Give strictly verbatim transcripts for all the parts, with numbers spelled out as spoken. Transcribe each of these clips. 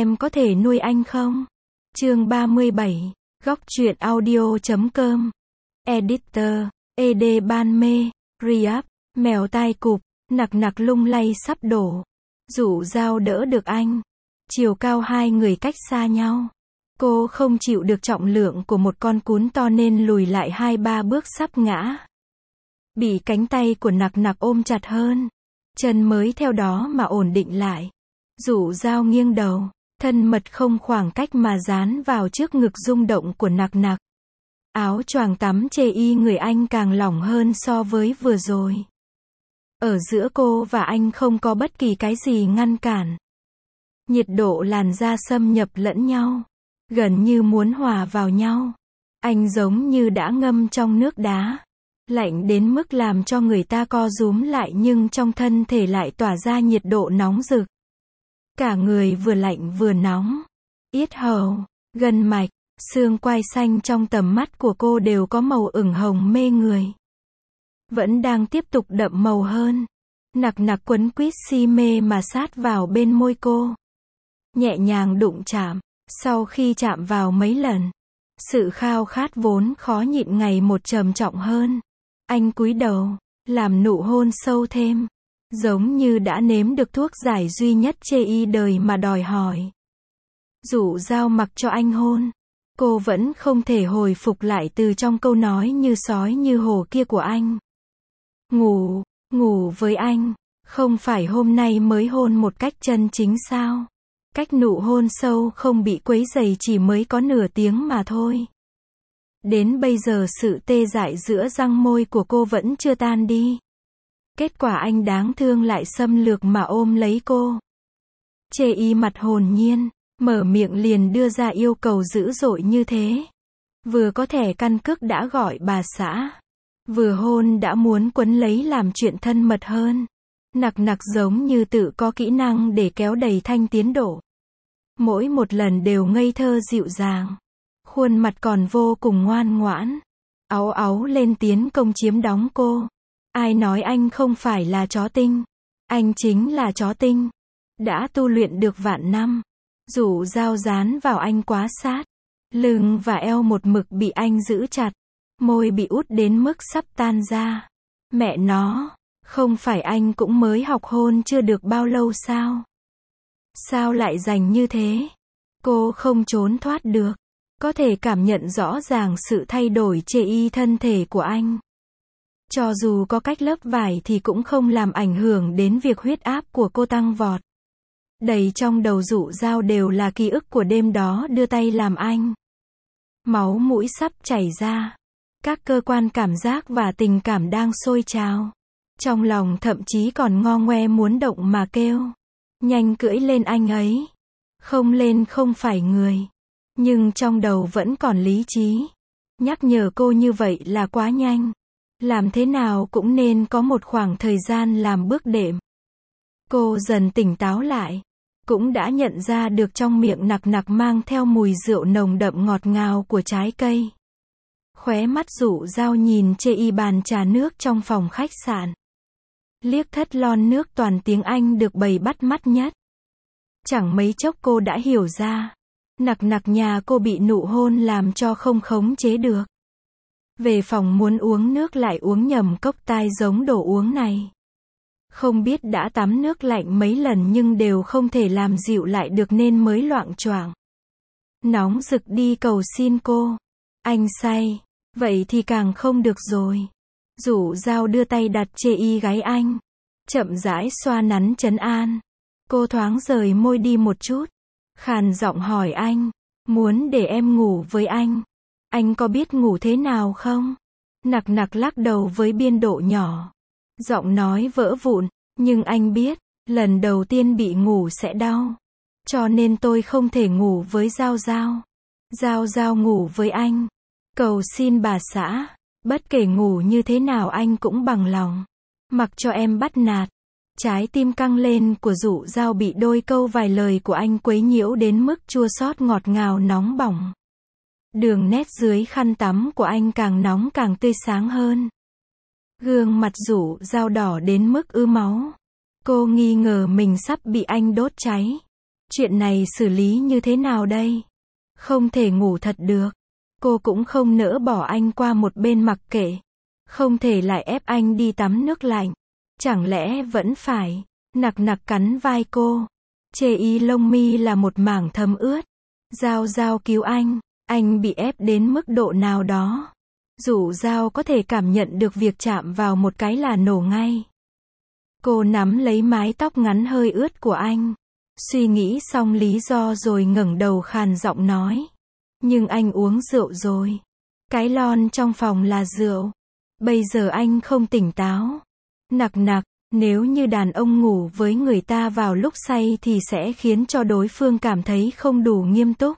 em có thể nuôi anh không? Chương ba mươi bảy, góc truyện audio chấm com. Editor, ed ban mê, Riyadh, mèo tai cụp, nặc nặc lung lay sắp đổ. Dụ Dao đỡ được anh. Chiều cao hai người cách xa nhau. Cô không chịu được trọng lượng của một con cún to nên lùi lại hai ba bước sắp ngã. Bị cánh tay của nặc nặc ôm chặt hơn. Chân mới theo đó mà ổn định lại. Dụ Dao nghiêng đầu, thân mật không khoảng cách mà dán vào trước ngực rung động của nặc nặc. Áo choàng tắm chê y người anh càng lỏng hơn so với vừa rồi. Ở giữa cô và anh không có bất kỳ cái gì ngăn cản. Nhiệt độ làn da xâm nhập lẫn nhau, gần như muốn hòa vào nhau. Anh giống như đã ngâm trong nước đá, lạnh đến mức làm cho người ta co rúm lại nhưng trong thân thể lại tỏa ra nhiệt độ nóng rực. Cả người vừa lạnh vừa nóng. Yết hầu, gân mạch, xương quai xanh trong tầm mắt của cô đều có màu ửng hồng mê người. Vẫn đang tiếp tục đậm màu hơn. Nặc nặc quấn quýt si mê mà sát vào bên môi cô. Nhẹ nhàng đụng chạm. Sau khi chạm vào mấy lần, sự khao khát vốn khó nhịn ngày một trầm trọng hơn. Anh cúi đầu, làm nụ hôn sâu thêm. Giống như đã nếm được thuốc giải duy nhất chê y đời mà đòi hỏi. Dụ Dao mặc cho anh hôn. Cô vẫn không thể hồi phục lại từ trong câu nói như sói như hổ kia của anh. Ngủ, ngủ với anh, không phải hôm nay mới hôn một cách chân chính sao? Cách nụ hôn sâu không bị quấy rầy chỉ mới có nửa tiếng mà thôi. Đến bây giờ sự tê dại giữa răng môi của cô vẫn chưa tan đi. Kết quả anh đáng thương lại xâm lược mà ôm lấy cô. Chê y mặt hồn nhiên, mở miệng liền đưa ra yêu cầu dữ dội như thế. Vừa có thẻ căn cước đã gọi bà xã. Vừa hôn đã muốn quấn lấy làm chuyện thân mật hơn. Nặc nặc giống như tự có kỹ năng để kéo đẩy thanh tiến độ. Mỗi một lần đều ngây thơ dịu dàng. Khuôn mặt còn vô cùng ngoan ngoãn. Áu áu lên tiến công chiếm đóng cô. Ai nói anh không phải là chó tinh? Anh chính là chó tinh. Đã tu luyện được vạn năm. Dụ Dao dán vào anh quá sát. Lưng và eo một mực bị anh giữ chặt. Môi bị út đến mức sắp tan ra. Mẹ nó, không phải anh cũng mới học hôn chưa được bao lâu sao? Sao lại rành như thế? Cô không trốn thoát được. Có thể cảm nhận rõ ràng sự thay đổi chê y thân thể của anh. Cho dù có cách lớp vải thì cũng không làm ảnh hưởng đến việc huyết áp của cô tăng vọt. Đầy trong đầu Dụ Dao đều là ký ức của đêm đó đưa tay làm anh. Máu mũi sắp chảy ra. Các cơ quan cảm giác và tình cảm đang sôi trào. Trong lòng thậm chí còn ngo ngoe muốn động mà kêu. Nhanh cưỡi lên anh ấy. Không lên không phải người. Nhưng trong đầu vẫn còn lý trí. Nhắc nhở cô như vậy là quá nhanh. Làm thế nào cũng nên có một khoảng thời gian làm bước đệm. Cô dần tỉnh táo lại. Cũng đã nhận ra được trong miệng nặc nặc mang theo mùi rượu nồng đậm ngọt ngào của trái cây. Khóe mắt Dụ Dao nhìn chê y bàn trà nước trong phòng khách sạn. Liếc thất lon nước toàn tiếng Anh được bày bắt mắt nhất. Chẳng mấy chốc cô đã hiểu ra. Nặc nặc nhà cô bị nụ hôn làm cho không khống chế được. Về phòng muốn uống nước lại uống nhầm cốc tai giống đồ uống này. Không biết đã tắm nước lạnh mấy lần nhưng đều không thể làm dịu lại được nên mới loạng choạng. Nóng rực đi cầu xin cô. Anh say. Vậy thì càng không được rồi. Dụ Dao đưa tay đặt chê y gáy anh. Chậm rãi xoa nắn trấn an. Cô thoáng rời môi đi một chút. Khàn giọng hỏi anh. Muốn để em ngủ với anh. Anh có biết ngủ thế nào không? Nặc nặc lắc đầu với biên độ nhỏ. Giọng nói vỡ vụn. Nhưng anh biết. Lần đầu tiên bị ngủ sẽ đau. Cho nên tôi không thể ngủ với Dao Dao. Dao Dao ngủ với anh. Cầu xin bà xã. Bất kể ngủ như thế nào anh cũng bằng lòng. Mặc cho em bắt nạt. Trái tim căng lên của Dụ Dao bị đôi câu vài lời của anh quấy nhiễu đến mức chua xót ngọt ngào nóng bỏng. Đường nét dưới khăn tắm của anh càng nóng càng tươi sáng hơn. Gương mặt Dụ Dao đỏ đến mức ứ máu. Cô nghi ngờ mình sắp bị anh đốt cháy. Chuyện này xử lý như thế nào đây? Không thể ngủ thật được. Cô cũng không nỡ bỏ anh qua một bên mặc kệ. Không thể lại ép anh đi tắm nước lạnh. Chẳng lẽ vẫn phải. Nặc nặc cắn vai cô. Chê y lông mi là một mảng thấm ướt. Giao Giao cứu anh. Anh bị ép đến mức độ nào đó. Dụ Giao có thể cảm nhận được việc chạm vào một cái là nổ ngay. Cô nắm lấy mái tóc ngắn hơi ướt của anh. Suy nghĩ xong lý do rồi ngẩng đầu khàn giọng nói. Nhưng anh uống rượu rồi. Cái lon trong phòng là rượu. Bây giờ anh không tỉnh táo. Nặc nặc, nếu như đàn ông ngủ với người ta vào lúc say thì sẽ khiến cho đối phương cảm thấy không đủ nghiêm túc.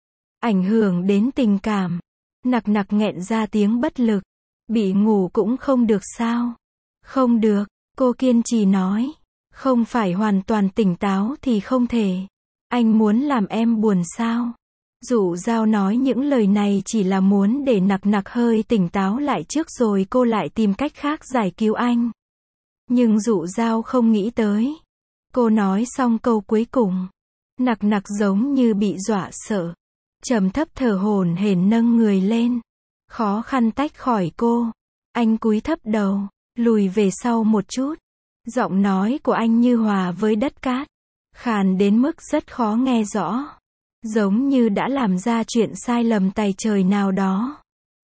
Ảnh hưởng đến tình cảm. Nặc nặc nghẹn ra tiếng bất lực. Bị ngủ cũng không được sao? Không được, cô kiên trì nói. Không phải hoàn toàn tỉnh táo thì không thể. Anh muốn làm em buồn sao? Dụ Giao nói những lời này chỉ là muốn để nặc nặc hơi tỉnh táo lại trước rồi cô lại tìm cách khác giải cứu anh. Nhưng Dụ Giao không nghĩ tới. Cô nói xong câu cuối cùng. Nặc nặc giống như bị dọa sợ. Trầm thấp thở hổn hển nâng người lên. Khó khăn tách khỏi cô. Anh cúi thấp đầu, lùi về sau một chút. Giọng nói của anh như hòa với đất cát. Khàn đến mức rất khó nghe rõ. Giống như đã làm ra chuyện sai lầm tày trời nào đó.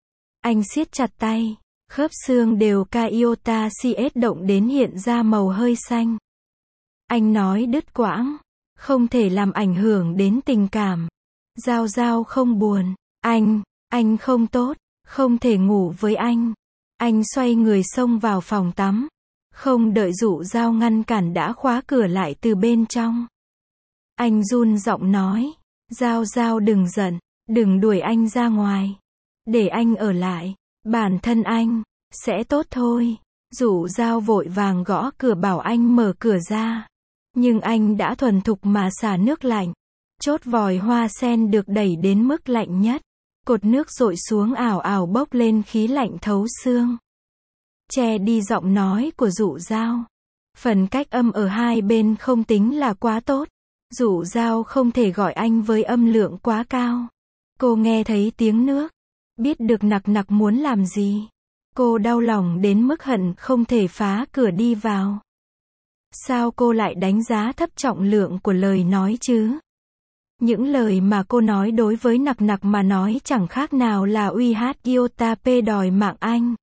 Anh siết chặt tay. Khớp xương đều ca iota cs động đến hiện ra màu hơi xanh. Anh nói đứt quãng. Không thể làm ảnh hưởng đến tình cảm. Giao Giao không buồn. Anh, anh không tốt. Không thể ngủ với anh. Anh xoay người xông vào phòng tắm. Không đợi Dụ Giao ngăn cản đã khóa cửa lại từ bên trong. Anh run giọng nói. Giao Giao đừng giận. Đừng đuổi anh ra ngoài. Để anh ở lại. Bản thân anh sẽ tốt thôi. Dụ Giao vội vàng gõ cửa bảo anh mở cửa ra. Nhưng anh đã thuần thục mà xả nước lạnh. Chốt vòi hoa sen được đẩy đến mức lạnh nhất. Cột nước dội xuống ảo ảo bốc lên khí lạnh thấu xương. Che đi giọng nói của Dụ Giao. Phần cách âm ở hai bên không tính là quá tốt. Dụ Giao không thể gọi anh với âm lượng quá cao. Cô nghe thấy tiếng nước. Biết được nặc nặc muốn làm gì. Cô đau lòng đến mức hận không thể phá cửa đi vào. Sao cô lại đánh giá thấp trọng lượng của lời nói chứ? Những lời mà cô nói đối với nặc nặc mà nói chẳng khác nào là uy hát iota p đòi mạng anh.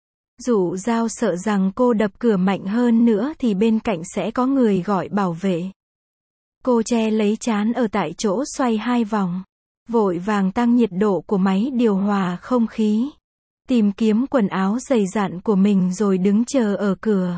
Dụ Giao sợ rằng cô đập cửa mạnh hơn nữa thì bên cạnh sẽ có người gọi bảo vệ. Cô che lấy trán ở tại chỗ xoay hai vòng. Vội vàng tăng nhiệt độ của máy điều hòa không khí. Tìm kiếm quần áo dày dặn của mình rồi đứng chờ ở cửa.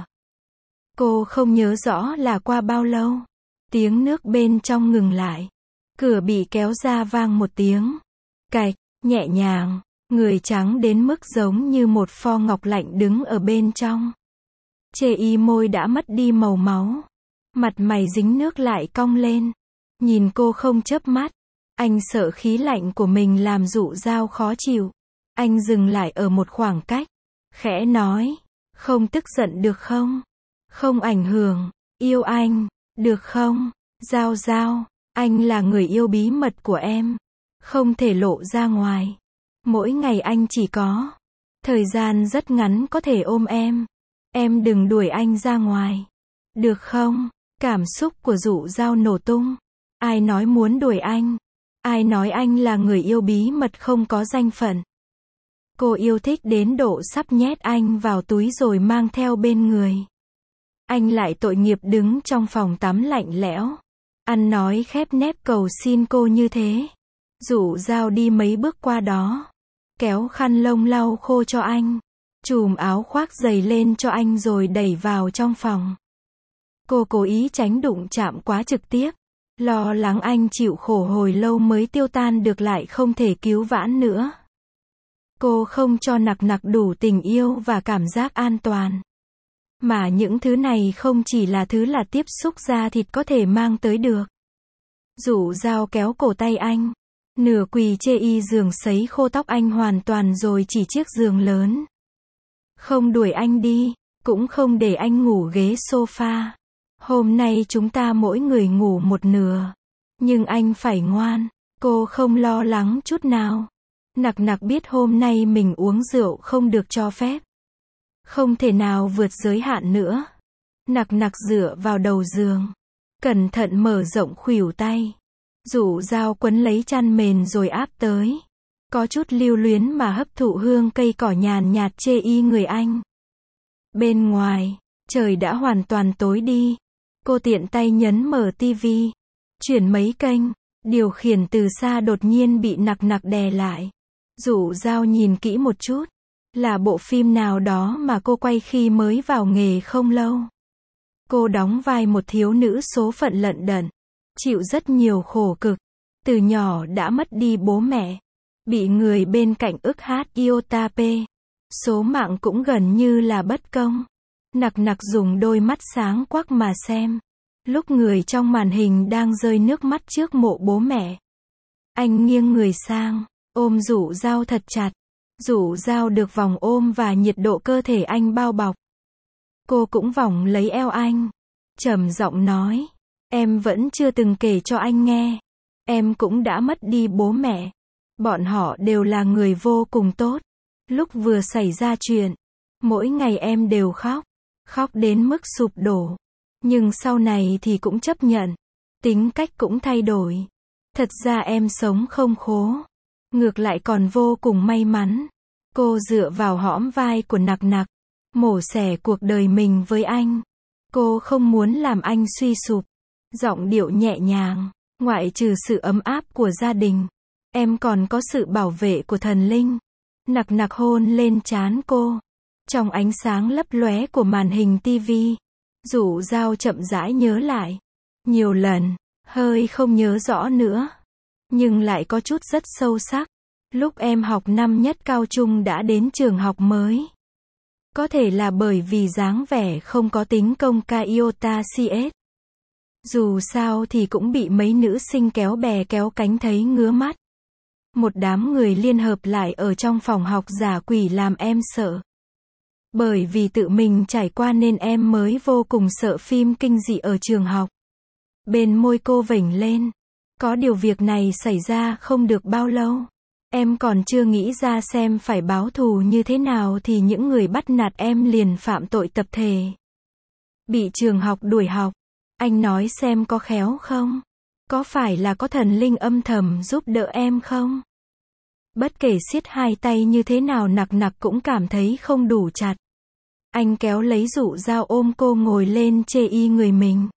Cô không nhớ rõ là qua bao lâu. Tiếng nước bên trong ngừng lại. Cửa bị kéo ra vang một tiếng. Cạch, nhẹ nhàng. Người trắng đến mức giống như một pho ngọc lạnh đứng ở bên trong. Chê y môi đã mất đi màu máu. Mặt mày dính nước lại cong lên. Nhìn cô không chớp mắt. Anh sợ khí lạnh của mình làm Dụ Giao khó chịu. Anh dừng lại ở một khoảng cách. Khẽ nói. Không tức giận được không? Không ảnh hưởng. Yêu anh. Được không? Giao Giao. Anh là người yêu bí mật của em. Không thể lộ ra ngoài. Mỗi ngày anh chỉ có thời gian rất ngắn có thể ôm em. Em đừng đuổi anh ra ngoài. Được không? Cảm xúc của Dụ Giao nổ tung. Ai nói muốn đuổi anh? Ai nói anh là người yêu bí mật không có danh phận? Cô yêu thích đến độ sắp nhét anh vào túi rồi mang theo bên người. Anh lại tội nghiệp đứng trong phòng tắm lạnh lẽo. Ăn nói khép nép cầu xin cô như thế. Dụ Giao đi mấy bước qua đó. Kéo khăn lông lau khô cho anh. Chùm áo khoác dày lên cho anh rồi đẩy vào trong phòng. Cô cố ý tránh đụng chạm quá trực tiếp. Lo lắng anh chịu khổ hồi lâu mới tiêu tan được lại không thể cứu vãn nữa. Cô không cho nặc nặc đủ tình yêu và cảm giác an toàn. Mà những thứ này không chỉ là thứ là tiếp xúc da thịt có thể mang tới được. Dụ Giao kéo cổ tay anh. Nửa quỳ chê y giường sấy khô tóc anh hoàn toàn rồi chỉ chiếc giường lớn. Không đuổi anh đi, cũng không để anh ngủ ghế sofa. Hôm nay chúng ta mỗi người ngủ một nửa. Nhưng anh phải ngoan. Cô không lo lắng chút nào. Nặc nặc biết hôm nay mình uống rượu không được cho phép. Không thể nào vượt giới hạn nữa. Nặc nặc dựa vào đầu giường. Cẩn thận mở rộng khuỷu tay. Dụ dao quấn lấy chăn mền rồi áp tới. Có chút lưu luyến mà hấp thụ hương cây cỏ nhàn nhạt chê y người anh. Bên ngoài, trời đã hoàn toàn tối đi. Cô tiện tay nhấn mở tivi. Chuyển mấy kênh. Điều khiển từ xa đột nhiên bị nặc nặc đè lại. Dụ dao nhìn kỹ một chút. Là bộ phim nào đó mà cô quay khi mới vào nghề không lâu. Cô đóng vai một thiếu nữ số phận lận đận. Chịu rất nhiều khổ cực. Từ nhỏ đã mất đi bố mẹ. Bị người bên cạnh ức hát iota p. Số mạng cũng gần như là bất công. Nặc nặc dùng đôi mắt sáng quắc mà xem. Lúc người trong màn hình đang rơi nước mắt trước mộ bố mẹ. Anh nghiêng người sang, ôm Dụ dao thật chặt. Dụ dao được vòng ôm và nhiệt độ cơ thể anh bao bọc. Cô cũng vòng lấy eo anh. Trầm giọng nói. Em vẫn chưa từng kể cho anh nghe. Em cũng đã mất đi bố mẹ. Bọn họ đều là người vô cùng tốt. Lúc vừa xảy ra chuyện, mỗi ngày em đều khóc. Khóc đến mức sụp đổ. Nhưng sau này thì cũng chấp nhận. Tính cách cũng thay đổi. Thật ra em sống không khố. Ngược lại còn vô cùng may mắn. Cô dựa vào hõm vai của nặc nặc. Mổ xẻ cuộc đời mình với anh. Cô không muốn làm anh suy sụp. Giọng điệu nhẹ nhàng. Ngoại trừ sự ấm áp của gia đình, em còn có sự bảo vệ của thần linh. Nặc nặc hôn lên trán cô. Trong ánh sáng lấp lóe của màn hình tivi, Dụ dao chậm rãi nhớ lại. Nhiều lần, hơi không nhớ rõ nữa. Nhưng lại có chút rất sâu sắc. Lúc em học năm nhất cao trung đã đến trường học mới. Có thể là bởi vì dáng vẻ không có tính công ca iota cs. Dù sao thì cũng bị mấy nữ sinh kéo bè kéo cánh thấy ngứa mắt. Một đám người liên hợp lại ở trong phòng học giả quỷ làm em sợ. Bởi vì tự mình trải qua nên em mới vô cùng sợ phim kinh dị ở trường học. Bên môi cô vểnh lên. Có điều việc này xảy ra không được bao lâu. Em còn chưa nghĩ ra xem phải báo thù như thế nào thì những người bắt nạt em liền phạm tội tập thể. Bị trường học đuổi học. Anh nói xem có khéo không? Có phải là có thần linh âm thầm giúp đỡ em không? Bất kể siết hai tay như thế nào nặc nặc cũng cảm thấy không đủ chặt. Anh kéo lấy Dụ dao ôm cô ngồi lên chê y người mình.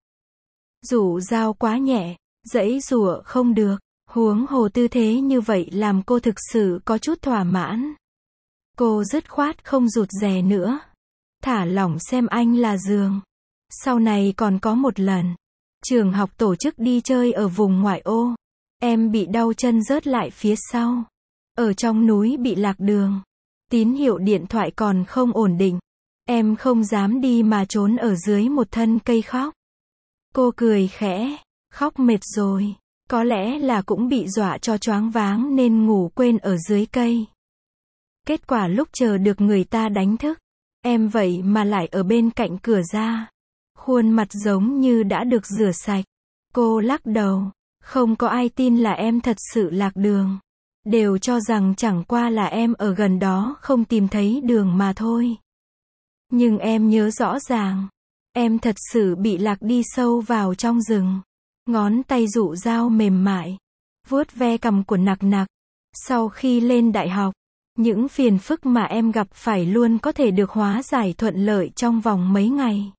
Dụ dao quá nhẹ, giãy giụa không được. Huống hồ tư thế như vậy làm cô thực sự có chút thỏa mãn. Cô dứt khoát không rụt rè nữa. Thả lỏng xem anh là giường. Sau này còn có một lần. Trường học tổ chức đi chơi ở vùng ngoại ô. Em bị đau chân rớt lại phía sau. Ở trong núi bị lạc đường. Tín hiệu điện thoại còn không ổn định. Em không dám đi mà trốn ở dưới một thân cây khóc. Cô cười khẽ. Khóc mệt rồi. Có lẽ là cũng bị dọa cho choáng váng nên ngủ quên ở dưới cây. Kết quả lúc chờ được người ta đánh thức. Em vậy mà lại ở bên cạnh cửa ra. Khuôn mặt giống như đã được rửa sạch. Cô lắc đầu. Không có ai tin là em thật sự lạc đường. Đều cho rằng chẳng qua là em ở gần đó không tìm thấy đường mà thôi. Nhưng em nhớ rõ ràng. Em thật sự bị lạc đi sâu vào trong rừng. Ngón tay Dụ dao mềm mại. Vuốt ve cằm của nặc nặc. Sau khi lên đại học, những phiền phức mà em gặp phải luôn có thể được hóa giải thuận lợi trong vòng mấy ngày.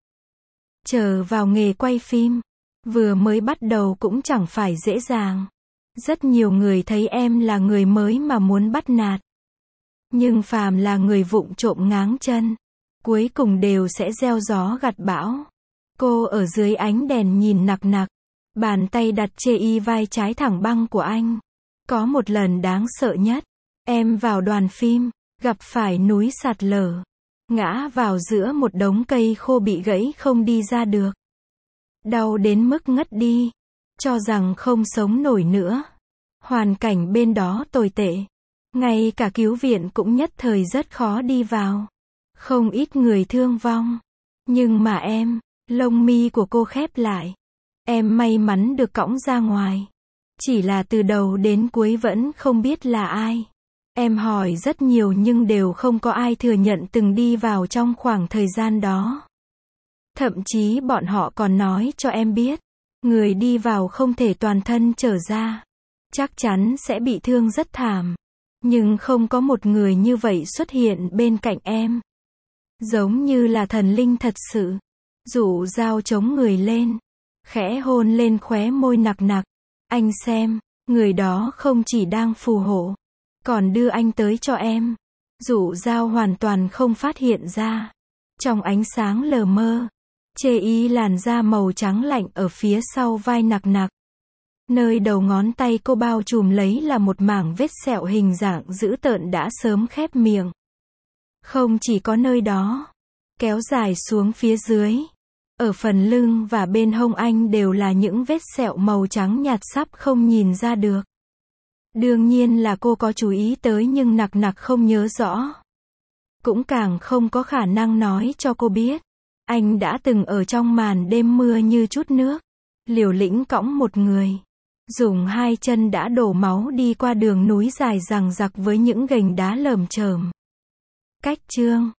Chờ vào nghề quay phim, vừa mới bắt đầu cũng chẳng phải dễ dàng. Rất nhiều người thấy em là người mới mà muốn bắt nạt. Nhưng phàm là người vụng trộm ngáng chân, cuối cùng đều sẽ gieo gió gặt bão. Cô ở dưới ánh đèn nhìn nặc nặc. Bàn tay đặt chê y vai trái thẳng băng của anh. Có một lần đáng sợ nhất. Em vào đoàn phim, gặp phải núi sạt lở. Ngã vào giữa một đống cây khô bị gãy không đi ra được. Đau đến mức ngất đi. Cho rằng không sống nổi nữa. Hoàn cảnh bên đó tồi tệ. Ngay cả cứu viện cũng nhất thời rất khó đi vào. Không ít người thương vong. Nhưng mà em, lông mi của cô khép lại. Em may mắn được cõng ra ngoài. Chỉ là từ đầu đến cuối vẫn không biết là ai. Em hỏi rất nhiều nhưng đều không có ai thừa nhận từng đi vào trong khoảng thời gian đó. Thậm chí bọn họ còn nói cho em biết, người đi vào không thể toàn thân trở ra. Chắc chắn sẽ bị thương rất thảm. Nhưng không có một người như vậy xuất hiện bên cạnh em. Giống như là thần linh thật sự. Dụ dao chống người lên. Khẽ hôn lên khóe môi nặc nặc. Anh xem, người đó không chỉ đang phù hộ, còn đưa anh tới cho em. Dụ dao hoàn toàn không phát hiện ra. Trong ánh sáng lờ mơ, chê ý làn da màu trắng lạnh ở phía sau vai nặc nặc. Nơi đầu ngón tay cô bao trùm lấy là một mảng vết sẹo hình dạng dữ tợn đã sớm khép miệng. Không chỉ có nơi đó, kéo dài xuống phía dưới. Ở phần lưng và bên hông anh đều là những vết sẹo màu trắng nhạt sắp không nhìn ra được. Đương nhiên là cô có chú ý tới nhưng nặc nặc không nhớ rõ. Cũng càng không có khả năng nói cho cô biết. Anh đã từng ở trong màn đêm mưa như chút nước. Liều lĩnh cõng một người. Dùng hai chân đã đổ máu đi qua đường núi dài dằng dặc với những gành đá lởm chởm. Cách chương